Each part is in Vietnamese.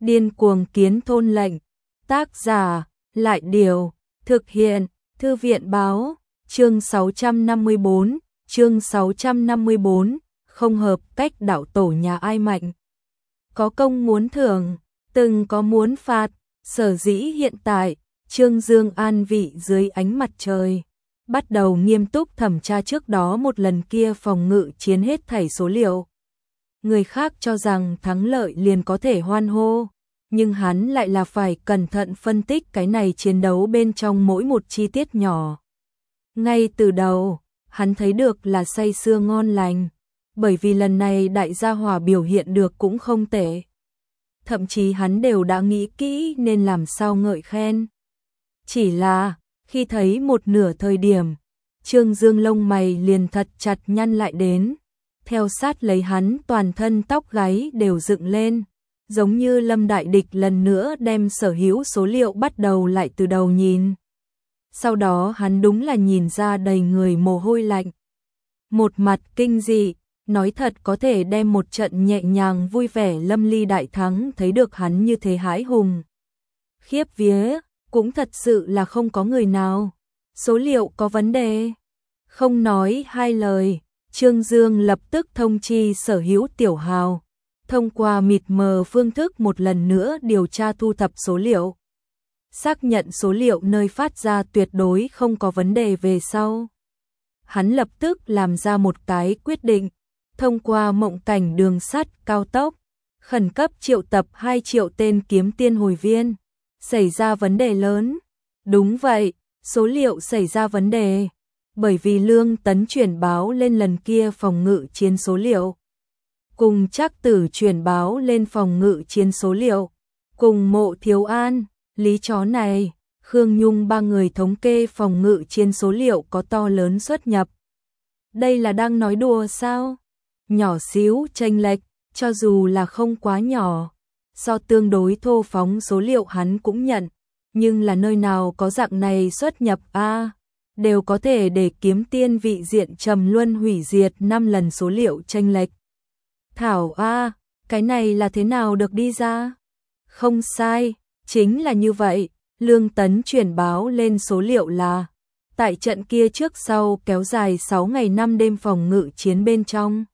Điên cuồng kiến thôn lệnh. Tác giả, Lại Điều, thực hiện, Thư viện báo, chương 654, chương 654, không hợp cách đạo tổ nhà ai mạnh. Có công muốn thưởng, từng có muốn phạt, sở dĩ hiện tại, Trương Dương an vị dưới ánh mặt trời. Bắt đầu nghiêm túc thẩm tra trước đó một lần kia phòng ngự chiến hết thảy số liệu. Người khác cho rằng thắng lợi liền có thể hoan hô, nhưng hắn lại là phải cẩn thận phân tích cái này chiến đấu bên trong mỗi một chi tiết nhỏ. Ngay từ đầu, hắn thấy được là say sưa ngon lành, bởi vì lần này đại gia hỏa biểu hiện được cũng không tệ. Thậm chí hắn đều đã nghĩ kỹ nên làm sao ngợi khen. Chỉ là, khi thấy một nửa thời điểm, Trương Dương lông mày liền thật chặt nhăn lại đến, theo sát lấy hắn toàn thân tóc gáy đều dựng lên, giống như Lâm đại địch lần nữa đem sở hữu số liệu bắt đầu lại từ đầu nhìn. Sau đó hắn đúng là nhìn ra đầy người mồ hôi lạnh. Một mặt kinh dị, nói thật có thể đem một trận nhẹ nhàng vui vẻ lâm ly đại thắng thấy được hắn như thế hãi hùng. Khiếp vía, cũng thật sự là không có người nào. Số liệu có vấn đề. Không nói hai lời, Trương Dương lập tức thông chi sở hữu tiểu hào. Thông qua mịt mờ phương thức một lần nữa điều tra thu thập số liệu. Xác nhận số liệu nơi phát ra tuyệt đối không có vấn đề về sau. Hắn lập tức làm ra một cái quyết định. Thông qua mộng cảnh đường sắt cao tốc, khẩn cấp triệu tập 2 triệu tên kiếm tiên hồi viên. Xảy ra vấn đề lớn. Đúng vậy, số liệu xảy ra vấn đề. Bởi vì Lương Tấn chuyển báo lên lần kia phòng ngự chiến số liệu. Cùng Trác Tử chuyển báo lên phòng ngự chiến số liệu. Cùng Mộ Thiếu An, Lý Chó này, Khương Nhung ba người thống kê phòng ngự chiến số liệu có to lớn xuất nhập. Đây là đang nói đùa sao? Nhỏ xíu chênh lệch, cho dù là không quá nhỏ. So tương đối thô phóng số liệu hắn cũng nhận, nhưng là nơi nào có dạng này xuất nhập a đều có thể để kiếm tiên vị diện trầm luân hủy diệt 5 lần số liệu chênh lệch. Thảo a, cái này là thế nào được đi ra? Không sai, chính là như vậy, Lương Tấn chuyển báo lên số liệu là tại trận kia trước sau kéo dài 6 ngày 5 đêm phòng ngự chiến bên trong.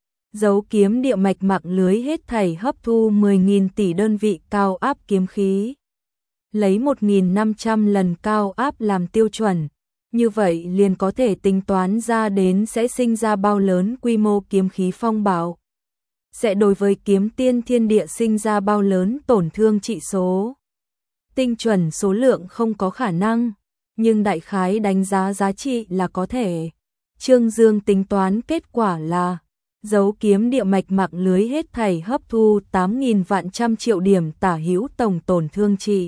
Dấu kiếm địa mạch mạng lưới hết thảy hấp thu 10.000 tỷ đơn vị cao áp kiếm khí. Lấy 1.500 lần cao áp làm tiêu chuẩn, như vậy liền có thể tính toán ra đến sẽ sinh ra bao lớn quy mô kiếm khí phong bạo. Sẽ đối với kiếm tiên thiên địa sinh ra bao lớn tổn thương trị số. Tinh chuẩn số lượng không có khả năng, nhưng đại khái đánh giá giá trị là có thể. Trương Dương tính toán kết quả là dấu kiếm địa mạch mạng lưới hết thảy hấp thu 8.000 vạn trăm triệu điểm tả hữu tổng tổn thương trị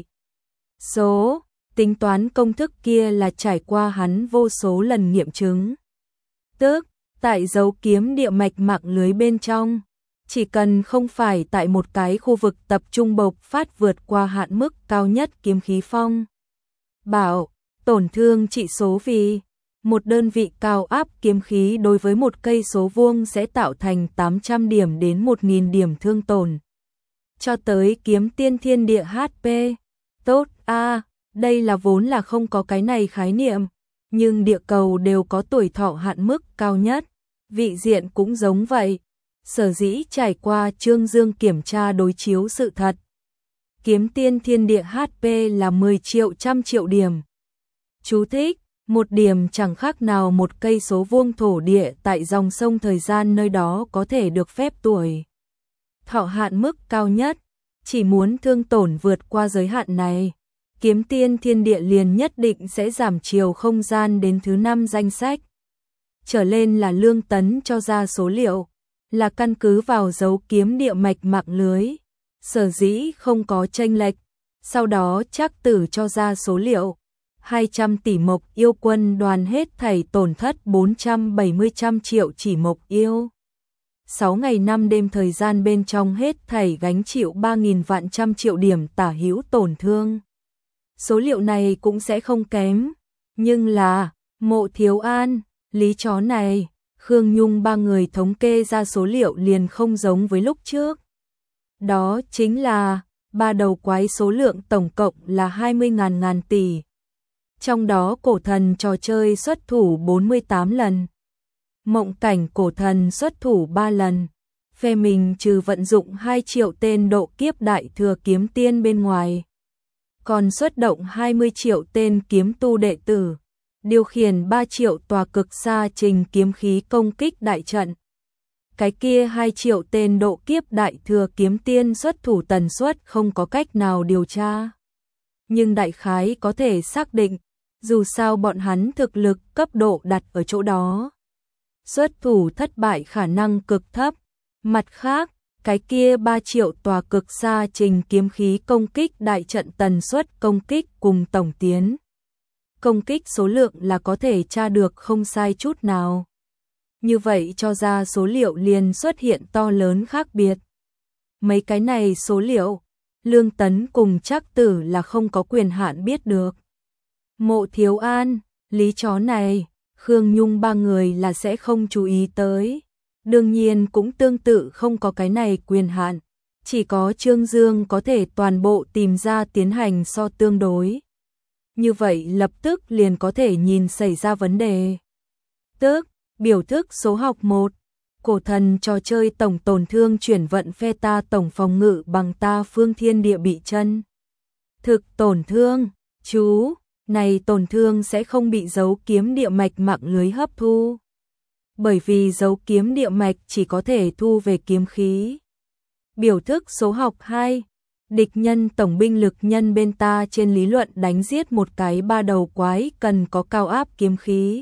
số. Tính toán công thức kia là trải qua hắn vô số lần nghiệm chứng. Tức, tại dấu kiếm địa mạch mạng lưới bên trong, chỉ cần không phải tại một cái khu vực tập trung bộc phát vượt qua hạn mức cao nhất kiếm khí phong bạo, tổn thương trị số vì một đơn vị cao áp kiếm khí đối với một cây số vuông sẽ tạo thành 800 điểm đến 1.000 điểm thương tổn. Cho tới kiếm tiên thiên địa HP. Tốt a, đây là vốn là không có cái này khái niệm, nhưng địa cầu đều có tuổi thọ hạn mức cao nhất, vị diện cũng giống vậy. Sở dĩ trải qua Trương Dương kiểm tra đối chiếu sự thật. Kiếm tiên thiên địa HP là 10 triệu trăm triệu điểm. Chú thích, một điểm chẳng khác nào một cây số vuông thổ địa tại dòng sông thời gian nơi đó có thể được phép tuổi thọ hạn mức cao nhất. Chỉ muốn thương tổn vượt qua giới hạn này, kiếm tiên thiên địa liền nhất định sẽ giảm chiều không gian đến thứ 5 danh sách. Trở lên là Lương Tấn cho ra số liệu, là căn cứ vào dấu kiếm địa mạch mạng lưới. Sở dĩ không có chênh lệch, sau đó Trác Tử cho ra số liệu. 200 tỷ mộc yêu quân đoàn hết thảy tổn thất 470 triệu chỉ mộc yêu. 6 ngày 5 đêm thời gian bên trong hết thảy gánh chịu 3.000 vạn trăm triệu điểm tả hữu tổn thương. Số liệu này cũng sẽ không kém, nhưng là Mộ Thiếu An, Lý Chó này, Khương Nhung ba người thống kê ra số liệu liền không giống với lúc trước. Đó chính là ba đầu quái số lượng tổng cộng là 20.000 ngàn tỷ. Trong đó cổ thần trò chơi xuất thủ 48 lần. Mộng cảnh cổ thần xuất thủ 3 lần. Phe mình trừ vận dụng 2 triệu tên độ kiếp đại thừa kiếm tiên bên ngoài, còn xuất động 20 triệu tên kiếm tu đệ tử, điều khiển 3 triệu tòa cực sa trình kiếm khí công kích đại trận. Cái kia 2 triệu tên độ kiếp đại thừa kiếm tiên xuất thủ tần suất không có cách nào điều tra. Nhưng đại khái có thể xác định, dù sao bọn hắn thực lực cấp độ đặt ở chỗ đó, xuất thủ thất bại khả năng cực thấp. Mặt khác, cái kia 3 triệu tòa cực sa trình kiếm khí công kích đại trận tần suất công kích cùng tổng tiến công kích số lượng là có thể tra được không sai chút nào. Như vậy cho ra số liệu liền xuất hiện to lớn khác biệt. Mấy cái này số liệu, Lương Tấn cùng Trác Tử là không có quyền hạn biết được. Mộ Thiếu An, Lý Chó này, Khương Nhung ba người là sẽ không chú ý tới. Đương nhiên cũng tương tự không có cái này quyền hạn, chỉ có Trương Dương có thể toàn bộ tìm ra tiến hành so tương đối. Như vậy lập tức liền có thể nhìn xảy ra vấn đề. Tức, biểu thức số học 1, cổ thần trò chơi tổng tổn thương chuyển vận phe ta tổng phòng ngự bằng ta phương thiên địa bị chân. Thực tổn thương, chú, này tổn thương sẽ không bị dấu kiếm địa mạch mạng lưới hấp thu. Bởi vì dấu kiếm địa mạch chỉ có thể thu về kiếm khí. Biểu thức số học 2, địch nhân tổng binh lực nhân bên ta trên lý luận đánh giết một cái ba đầu quái cần có cao áp kiếm khí.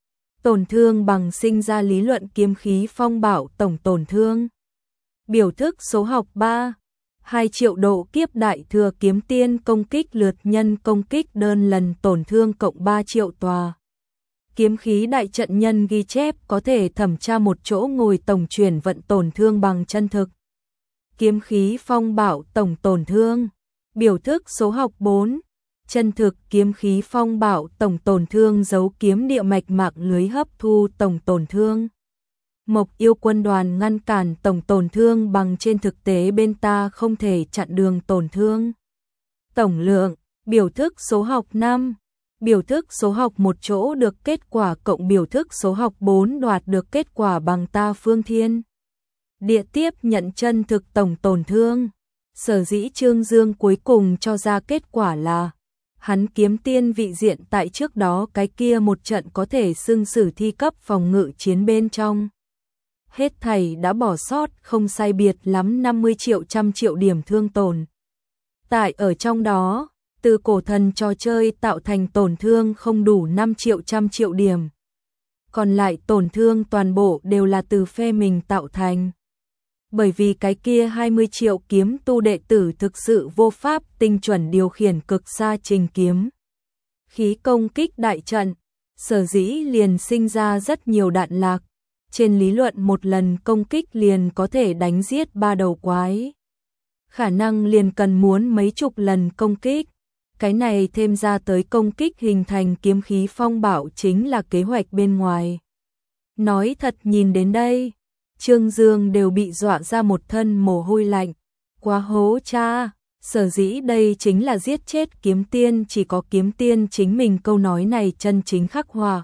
Tổn thương bằng sinh ra lý luận kiếm khí phong bạo tổng tổn thương. Biểu thức số học 3, 2 triệu độ kiếp đại thừa kiếm tiên công kích lượt nhân công kích đơn lần tổn thương cộng 3 triệu tòa. Kiếm khí đại trận nhân ghi chép có thể thẩm tra một chỗ ngồi tổng chuyển vận tổn thương bằng chân thực. Kiếm khí phong bạo tổng tổn thương. Biểu thức số học 4, chân thực kiếm khí phong bạo tổng tổn thương dấu kiếm địa mạch mạng lưới hấp thu tổng tổn thương. Mộc yêu quân đoàn ngăn cản tổng tổn thương bằng trên thực tế bên ta không thể chặn đường tổn thương. Tổng lượng, biểu thức số học 5, biểu thức số học một chỗ được kết quả cộng biểu thức số học 4 đoạt được kết quả bằng ta phương thiên địa tiếp nhận chân thực tổng tổn thương. Sở dĩ Trương Dương cuối cùng cho ra kết quả là hắn kiếm tiên vị diện tại trước đó cái kia một trận có thể xưng sử thi cấp phòng ngự chiến bên trong. Hết thảy đã bỏ sót không sai biệt lắm 50 triệu trăm triệu điểm thương tổn. Tại ở trong đó, từ cổ thần trò chơi tạo thành tổn thương không đủ 5 triệu trăm triệu điểm. Còn lại tổn thương toàn bộ đều là từ phe mình tạo thành. Bởi vì cái kia 20 triệu kiếm tu đệ tử thực sự vô pháp tinh chuẩn điều khiển cực xa trình kiếm khí công kích đại trận, sở dĩ liền sinh ra rất nhiều đạn lạc. Trên lý luận một lần công kích liền có thể đánh giết ba đầu quái. Khả năng liền cần muốn mấy chục lần công kích. Cái này thêm ra tới công kích hình thành kiếm khí phong bạo chính là kế hoạch bên ngoài. Nói thật nhìn đến đây, Trương Dương đều bị dọa ra một thân mồ hôi lạnh. Quá hố cha, sở dĩ đây chính là giết chết kiếm tiên, chỉ có kiếm tiên chính mình câu nói này chân chính khắc họa.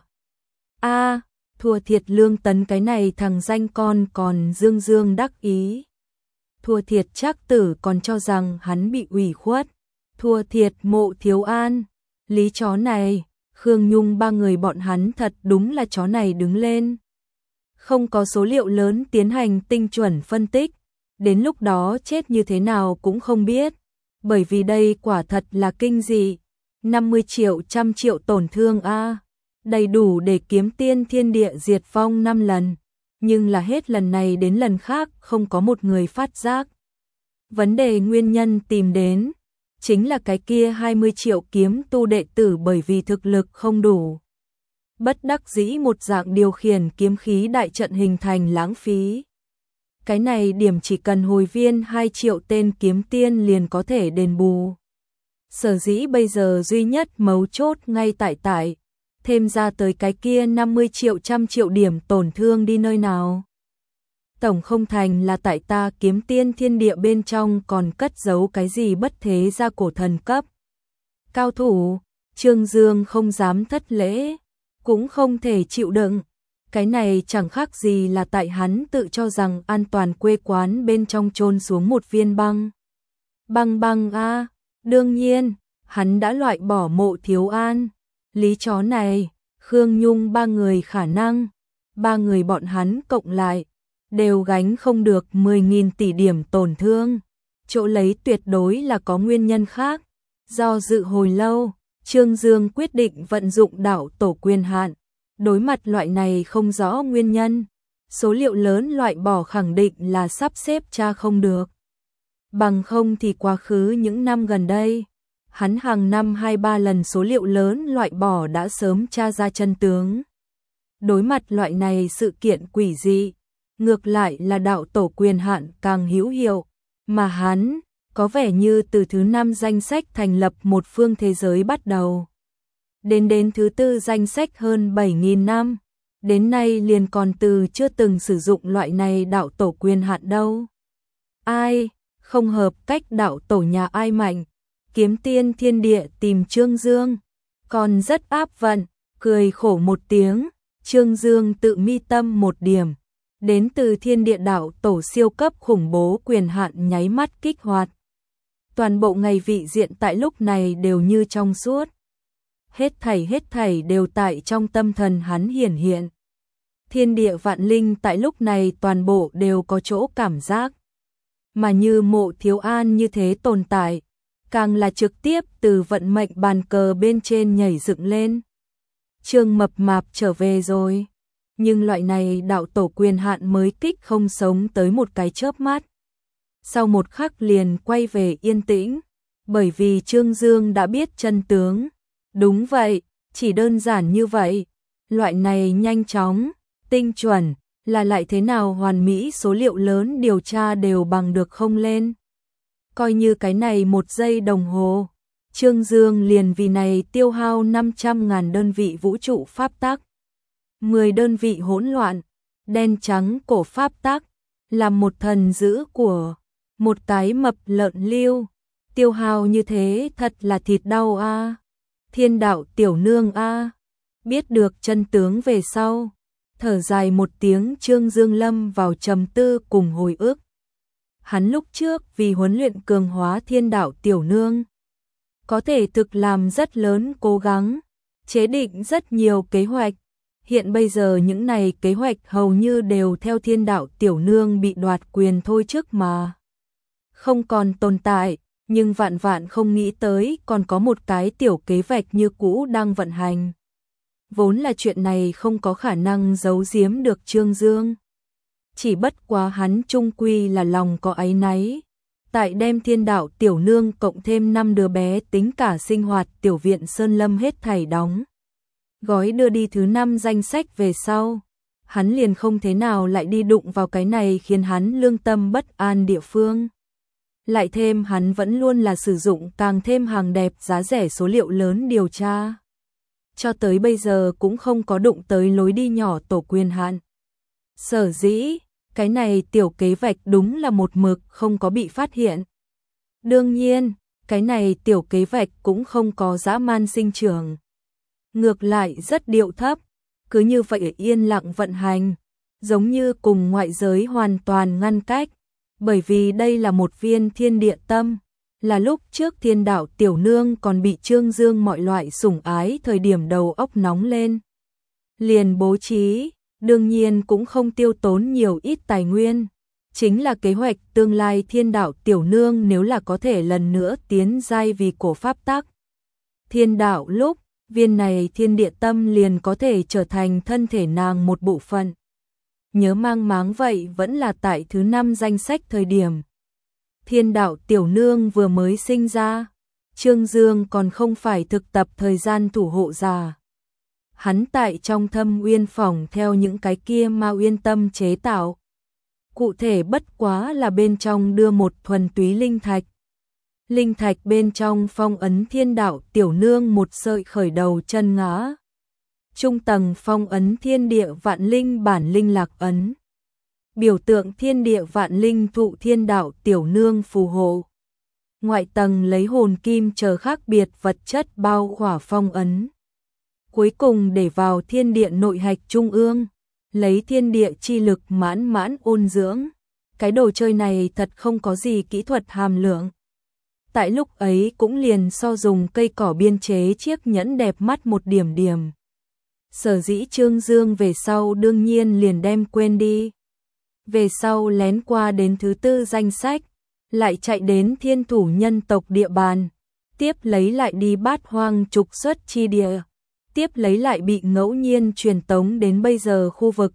A, thua thiệt Lương Tấn cái này thằng danh con còn dương dương đắc ý. Thua thiệt Trác Tử còn cho rằng hắn bị ủy khuất. Thua thiệt Mộ Thiếu An, Lý Chó này, Khương Nhung ba người bọn hắn thật đúng là chó này đứng lên. Không có số liệu lớn tiến hành tinh chuẩn phân tích, đến lúc đó chết như thế nào cũng không biết, bởi vì đây quả thật là kinh dị. 50 triệu trăm triệu tổn thương a, đầy đủ để kiếm tiên thiên địa diệt vong 5 lần, nhưng là hết lần này đến lần khác không có một người phát giác. Vấn đề nguyên nhân tìm đến chính là cái kia 20 triệu kiếm tu đệ tử bởi vì thực lực không đủ. Bất đắc dĩ một dạng điều khiển kiếm khí đại trận hình thành lãng phí. Cái này điểm chỉ cần hồi viên 2 triệu tên kiếm tiên liền có thể đền bù. Sở dĩ bây giờ duy nhất mấu chốt ngay tại thêm ra tới cái kia 50 triệu trăm triệu điểm tổn thương đi nơi nào. tổng không thành là tại ta Kiếm Tiên thiên địa bên trong còn cất giấu cái gì bất thế gia cổ thần cấp. Cao thủ, Trương Dương không dám thất lễ, cũng không thể chịu đựng. Cái này chẳng khác gì là tại hắn tự cho rằng an toàn quê quán bên trong chôn xuống một viên băng. Băng a, đương nhiên, hắn đã loại bỏ Mộ Thiếu An, Lý Chó này, Khương Nhung ba người khả năng, ba người bọn hắn cộng lại, đều gánh không được 10.000 tỷ điểm tổn thương. Chỗ lấy tuyệt đối là có nguyên nhân khác. Do dự hồi lâu, Trương Dương quyết định vận dụng đạo tổ quyền hạn. Đối mặt loại này không rõ nguyên nhân, số liệu lớn loại bỏ khẳng định là sắp xếp tra không được. Bằng không thì quá khứ những năm gần đây, hắn hàng năm 2-3 lần số liệu lớn loại bỏ đã sớm tra ra chân tướng. Đối mặt loại này sự kiện quỷ dị, ngược lại là đạo tổ quyền hạn càng hữu hiệu, mà hắn có vẻ như từ thứ 5 danh sách thành lập một phương thế giới bắt đầu. Đến thứ 4 danh sách hơn 7.000 năm, đến nay liền còn chưa từng sử dụng loại này đạo tổ quyền hạn đâu. Ai, không hợp cách đạo tổ nhà ai mạnh, Kiếm Tiên thiên địa tìm Trương Dương, còn rất áp vận, cười khổ một tiếng, Trương Dương tự mi tâm một điểm, đến từ thiên địa đạo tổ siêu cấp khủng bố quyền hạn nháy mắt kích hoạt. Toàn bộ ngày vị diện tại lúc này đều như trong suốt. Hết thảy đều tại trong tâm thần hắn hiển hiện. Thiên địa vạn linh tại lúc này toàn bộ đều có chỗ cảm giác. Mà như Mộ Thiếu An như thế tồn tại, càng là trực tiếp từ vận mệnh bàn cờ bên trên nhảy dựng lên. Trương Mập Mạp trở về rồi, nhưng loại này đạo tổ quyền hạn mới kích không sống tới một cái chớp mắt. Sau một khắc liền quay về yên tĩnh, bởi vì Trương Dương đã biết chân tướng. Đúng vậy, chỉ đơn giản như vậy. Loại này nhanh chóng, tinh chuẩn, là lại thế nào hoàn mỹ số liệu lớn điều tra đều bằng được không lên. Coi như cái này 1 giây đồng hồ, Trương Dương liền vì này tiêu hao 500.000 đơn vị vũ trụ pháp tắc, 10 đơn vị hỗn loạn, đen trắng cổ pháp tắc, làm một thần dữ của một cái mập lợn lưu. Tiêu hao như thế thật là thịt đau a. Thiên đạo tiểu nương a. Biết được chân tướng về sau, thở dài một tiếng, Trương Dương lâm vào trầm tư cùng hồi ức. Hắn lúc trước vì huấn luyện cường hóa thiên đạo tiểu nương, có thể thực làm rất lớn cố gắng, chế định rất nhiều kế hoạch. Hiện bây giờ những này kế hoạch hầu như đều theo thiên đạo tiểu nương bị đoạt quyền thôi trước mà không còn tồn tại, nhưng vạn không nghĩ tới còn có một cái tiểu kế hoạch như cũ đang vận hành. Vốn là chuyện này không có khả năng giấu giếm được Trương Dương. Chỉ bất quá hắn trung quy là lòng có áy náy. Tại đem thiên đạo tiểu nương cộng thêm 5 đứa bé tính cả sinh hoạt tiểu viện Sơn Lâm hết thảy đóng gói đưa đi thứ 5 danh sách về sau, hắn liền không thế nào lại đi đụng vào cái này khiến hắn lương tâm bất an địa phương. Lại thêm hắn vẫn luôn là sử dụng càng thêm hàng đẹp giá rẻ số liệu lớn điều tra. Cho tới bây giờ cũng không có đụng tới lối đi nhỏ tổ quyền hạn. Sở dĩ, cái này tiểu kế hoạch đúng là một mực không có bị phát hiện. Đương nhiên, cái này tiểu kế hoạch cũng không có dã man sinh trưởng. Ngược lại rất điệu thấp, cứ như vậy yên lặng vận hành, giống như cùng ngoại giới hoàn toàn ngăn cách. Bởi vì đây là một viên thiên địa tâm, là lúc trước thiên đạo tiểu nương còn bị Trương Dương mọi loại sủng ái thời điểm đầu óc nóng lên. Liền bố trí, đương nhiên cũng không tiêu tốn nhiều ít tài nguyên. Chính là kế hoạch tương lai thiên đạo tiểu nương nếu là có thể lần nữa tiến giai vì cổ pháp tắc. Thiên đạo lúc, viên này thiên địa tâm liền có thể trở thành thân thể nàng một bộ phận. Nhớ mang máng vậy vẫn là tại thứ 5 danh sách thời điểm. Thiên đạo tiểu nương vừa mới sinh ra, Trương Dương còn không phải thực tập thời gian thủ hộ giả. Hắn tại trong Thâm Uyên phòng theo những cái kia ma uyên tâm chế tạo. Cụ thể bất quá là bên trong đưa một thuần túy linh thạch. Linh thạch bên trong phong ấn thiên đạo tiểu nương một sợi khởi đầu chân ngã. Trung tầng phong ấn thiên địa vạn linh bản linh lạc ấn. biểu tượng thiên địa vạn linh thụ thiên đạo tiểu nương phù hộ. Ngoại tầng lấy hồn kim chờ khác biệt vật chất bao khỏa phong ấn. Cuối cùng để vào thiên địa nội hạch trung ương, lấy thiên địa chi lực mãn mãn ôn dưỡng. Cái đồ chơi này thật không có gì kỹ thuật hàm lượng. Tại lúc ấy cũng liền so dùng cây cỏ biên chế chiếc nhẫn đẹp mắt một điểm điểm. Sở dĩ Trương Dương về sau đương nhiên liền đem quên đi. Về sau lén qua đến thứ tư danh sách, lại chạy đến thiên thủ nhân tộc địa bàn, tiếp lấy lại đi Bát Hoang trục xuất chi địa, tiếp lấy lại bị ngẫu nhiên truyền tống đến bây giờ khu vực.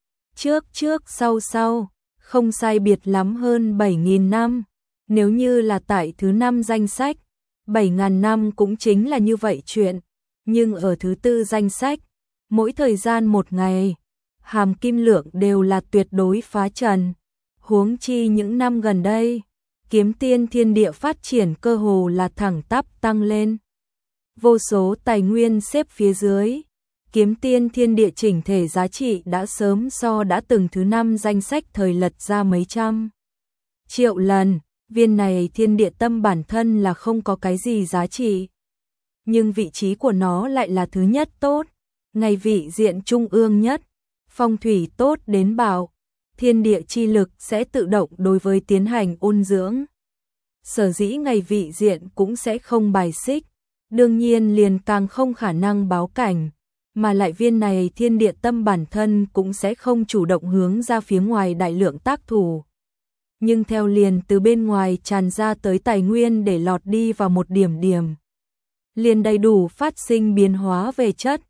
Trước sau, không sai biệt lắm hơn 7.000 năm, nếu như là tại thứ năm danh sách, 7.000 năm cũng chính là như vậy chuyện, nhưng ở thứ tư danh sách, mỗi thời gian một ngày, hàm kim lượng đều là tuyệt đối phá trần. Huống chi những năm gần đây, kiếm tiên thiên địa phát triển cơ hồ là thẳng tắp tăng lên. Vô số tài nguyên xếp phía dưới, kiếm tiên thiên địa chỉnh thể giá trị đã sớm so đã từng thứ năm danh sách thời lật ra mấy trăm triệu lần. Viên này thiên địa tâm bản thân là không có cái gì giá trị, nhưng vị trí của nó lại là thứ nhất tốt, ngay vị diện trung ương nhất, phong thủy tốt đến bạo, thiên địa chi lực sẽ tự động đối với tiến hành ôn dưỡng. Sở dĩ ngày vị diện cũng sẽ không bài xích, đương nhiên liền càng không khả năng báo cảnh, mà lại viên này thiên địa tâm bản thân cũng sẽ không chủ động hướng ra phía ngoài đại lượng tác thủ. Nhưng theo liền từ bên ngoài tràn ra tới tài nguyên để lọt đi vào một điểm điểm, liền đầy đủ phát sinh biến hóa về chất.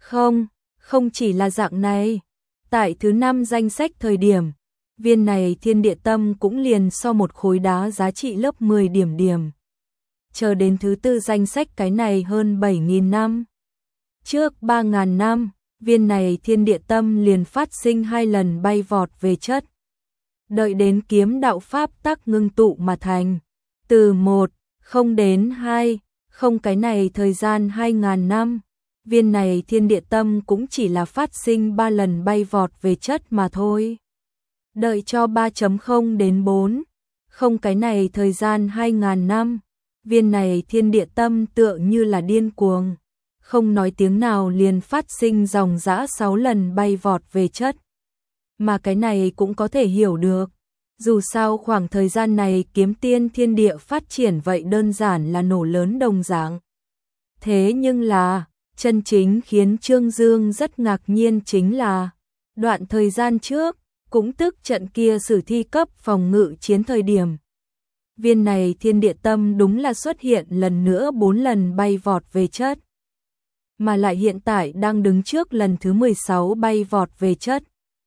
Không chỉ là dạng này, tại thứ năm danh sách thời điểm, viên này thiên địa tâm cũng liền so một khối đá giá trị lớp 10 điểm điểm. Chờ đến thứ tư danh sách cái này hơn 7.000 năm. Trước 3.000 năm, viên này thiên địa tâm liền phát sinh 2 lần bay vọt về chất. Đợi đến kiếm đạo pháp tắc ngưng tụ mà thành, từ 1, không đến 2, không cái này thời gian 2.000 năm, viên này thiên địa tâm cũng chỉ là phát sinh 3 lần bay vọt về chất mà thôi. Đợi cho 3.0 đến 4, không cái này thời gian 2.000 năm, viên này thiên địa tâm tựa như là điên cuồng, không nói tiếng nào liền phát sinh dòng dã 6 lần bay vọt về chất. Mà cái này cũng có thể hiểu được, dù sao khoảng thời gian này kiếm tiên thiên địa phát triển vậy đơn giản là nổ lớn đồng dạng. Thế nhưng là, chân chính khiến Trương Dương rất ngạc nhiên chính là, đoạn thời gian trước, cũng tức trận kia sử thi cấp phòng ngự chiến thời điểm. Viên này thiên địa tâm đúng là xuất hiện lần nữa 4 lần bay vọt về chất. Mà lại hiện tại đang đứng trước lần thứ 16 bay vọt về chất.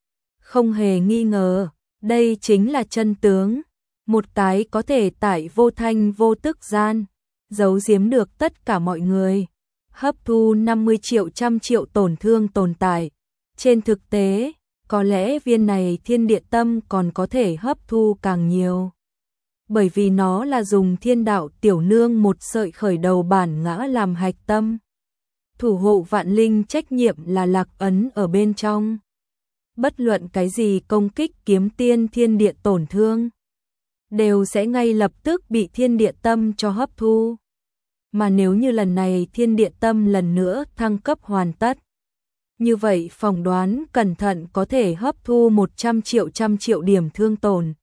Không hề nghi ngờ, đây chính là chân tướng. Một cái có thể tại vô thanh vô tức gian, giấu giếm được tất cả mọi người. Hấp thu 50 triệu trăm triệu tổn thương tồn tại. Trên thực tế, có lẽ viên này thiên địa tâm còn có thể hấp thu càng nhiều. Bởi vì nó là dùng thiên đạo tiểu nương một sợi khởi đầu bản ngã làm hạch tâm. Thủ hộ vạn linh trách nhiệm là lạc ấn ở bên trong. Bất luận cái gì công kích kiếm tiên thiên địa tổn thương, đều sẽ ngay lập tức bị thiên địa tâm cho hấp thu. Mà nếu như lần này thiên địa tâm lần nữa thăng cấp hoàn tất, như vậy phỏng đoán cẩn thận có thể hấp thu 100 triệu điểm thương tổn.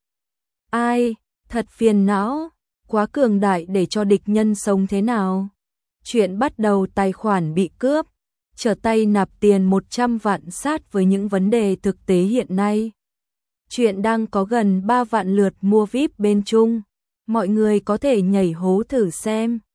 Ai, thật phiền não, quá cường đại để cho địch nhân sống thế nào. Chuyện bắt đầu tài khoản bị cướp, trở tay nạp tiền 100 vạn sát với những vấn đề thực tế hiện nay. Chuyện đang có gần 3 vạn lượt mua VIP bên Trung, mọi người có thể nhảy hố thử xem.